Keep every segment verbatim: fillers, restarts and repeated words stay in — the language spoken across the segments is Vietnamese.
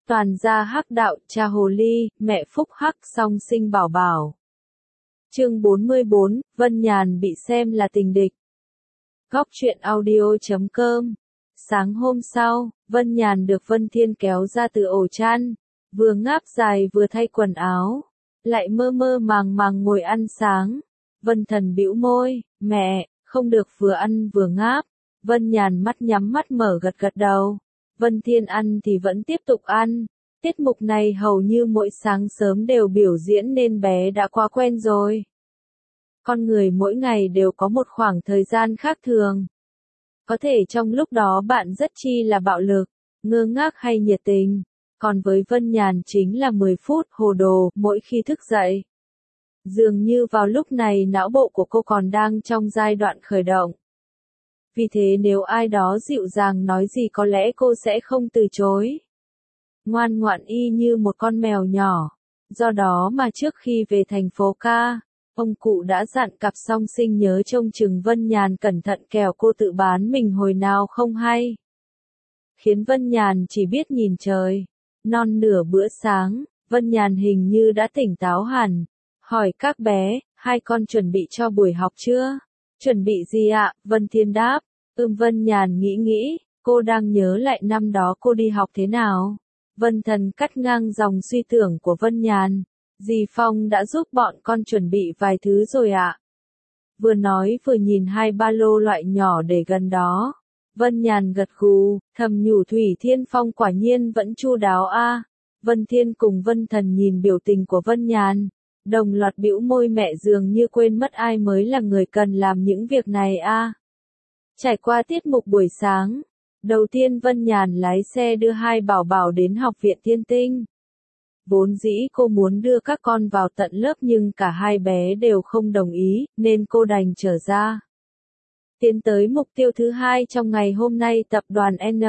Toàn gia hắc đạo, cha hồ ly, mẹ phúc hắc song sinh bảo bảo. Chương bốn mươi bốn, Vân Nhàn bị xem là tình địch. Góc truyện audio chấm com. Sáng hôm sau, Vân Nhàn được Vân Thiên kéo ra từ ổ chăn, vừa ngáp dài vừa thay quần áo, lại mơ mơ màng màng ngồi ăn sáng. Vân Thần bĩu môi, mẹ, không được vừa ăn vừa ngáp. Vân Nhàn mắt nhắm mắt mở gật gật đầu. Vân Thiên ăn thì vẫn tiếp tục ăn. Tiết mục này hầu như mỗi sáng sớm đều biểu diễn nên bé đã quá quen rồi. Con người mỗi ngày đều có một khoảng thời gian khác thường. Có thể trong lúc đó bạn rất chi là bạo lực, ngơ ngác hay nhiệt tình. Còn với Vân Nhàn chính là mười phút hồ đồ mỗi khi thức dậy. Dường như vào lúc này não bộ của cô còn đang trong giai đoạn khởi động. Vì thế nếu ai đó dịu dàng nói gì có lẽ cô sẽ không từ chối. Ngoan ngoãn y như một con mèo nhỏ. Do đó mà trước khi về thành phố ca, ông cụ đã dặn cặp song sinh nhớ trông chừng Vân Nhàn cẩn thận kẻo cô tự bán mình hồi nào không hay. Khiến Vân Nhàn chỉ biết nhìn trời. Non nửa bữa sáng, Vân Nhàn hình như đã tỉnh táo hẳn. Hỏi các bé, hai con chuẩn bị cho buổi học chưa? Chuẩn bị gì ạ? Vân Thiên đáp. Ừm Vân Nhàn nghĩ nghĩ, cô đang nhớ lại năm đó cô đi học thế nào. Vân Thần cắt ngang dòng suy tưởng của Vân Nhàn. Dì Phong đã giúp bọn con chuẩn bị vài thứ rồi ạ. Vừa nói vừa nhìn hai ba lô loại nhỏ để gần đó. Vân Nhàn gật gù, thầm nhủ Thủy Thiên Phong quả nhiên vẫn chu đáo a. Vân Thiên cùng Vân Thần nhìn biểu tình của Vân Nhàn, đồng loạt bĩu môi mẹ dường như quên mất ai mới là người cần làm những việc này a. Trải qua tiết mục buổi sáng, đầu tiên Vân Nhàn lái xe đưa hai bảo bảo đến học viện Thiên Tinh. Vốn dĩ cô muốn đưa các con vào tận lớp nhưng cả hai bé đều không đồng ý, nên cô đành trở ra. Tiến tới mục tiêu thứ hai trong ngày hôm nay tập đoàn en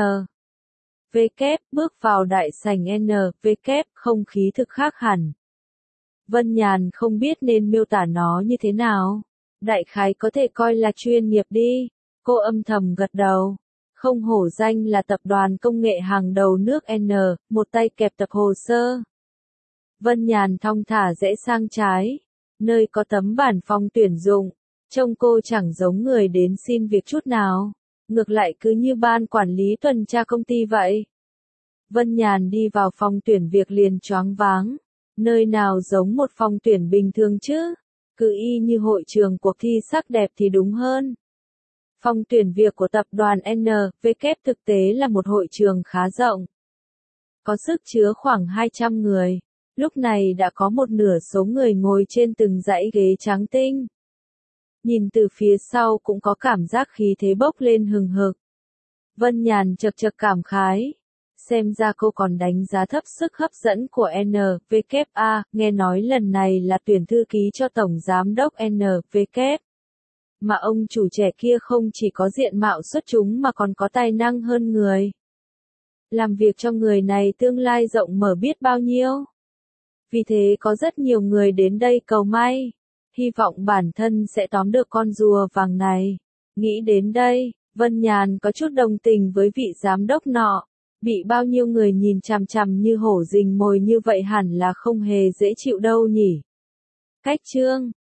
vê kép bước vào đại sảnh en vê kép, không khí thực khác hẳn. Vân Nhàn không biết nên miêu tả nó như thế nào. Đại khái có thể coi là chuyên nghiệp đi. Cô âm thầm gật đầu. Không hổ danh là tập đoàn công nghệ hàng đầu nước N, một tay kẹp tập hồ sơ. Vân Nhàn thong thả rẽ sang trái, nơi có tấm bản phong tuyển dụng. Trông cô chẳng giống người đến xin việc chút nào. Ngược lại cứ như ban quản lý tuần tra công ty vậy. Vân Nhàn đi vào phòng tuyển việc liền choáng váng. Nơi nào giống một phòng tuyển bình thường chứ? Cứ y như hội trường cuộc thi sắc đẹp thì đúng hơn. Phòng tuyển việc của tập đoàn en vê kép thực tế là một hội trường khá rộng. Có sức chứa khoảng hai trăm người. Lúc này đã có một nửa số người ngồi trên từng dãy ghế trắng tinh. Nhìn từ phía sau cũng có cảm giác khí thế bốc lên hừng hực. Vân Nhàn chật chật cảm khái. Xem ra cô còn đánh giá thấp sức hấp dẫn của en vê kép a, nghe nói lần này là tuyển thư ký cho Tổng Giám đốc en vê kép. Mà ông chủ trẻ kia không chỉ có diện mạo xuất chúng mà còn có tài năng hơn người. Làm việc cho người này tương lai rộng mở biết bao nhiêu. Vì thế có rất nhiều người đến đây cầu may. Hy vọng bản thân sẽ tóm được con rùa vàng này. Nghĩ đến đây, Vân Nhàn có chút đồng tình với vị giám đốc nọ. Bị bao nhiêu người nhìn chằm chằm như hổ rình mồi như vậy hẳn là không hề dễ chịu đâu nhỉ. Cách chương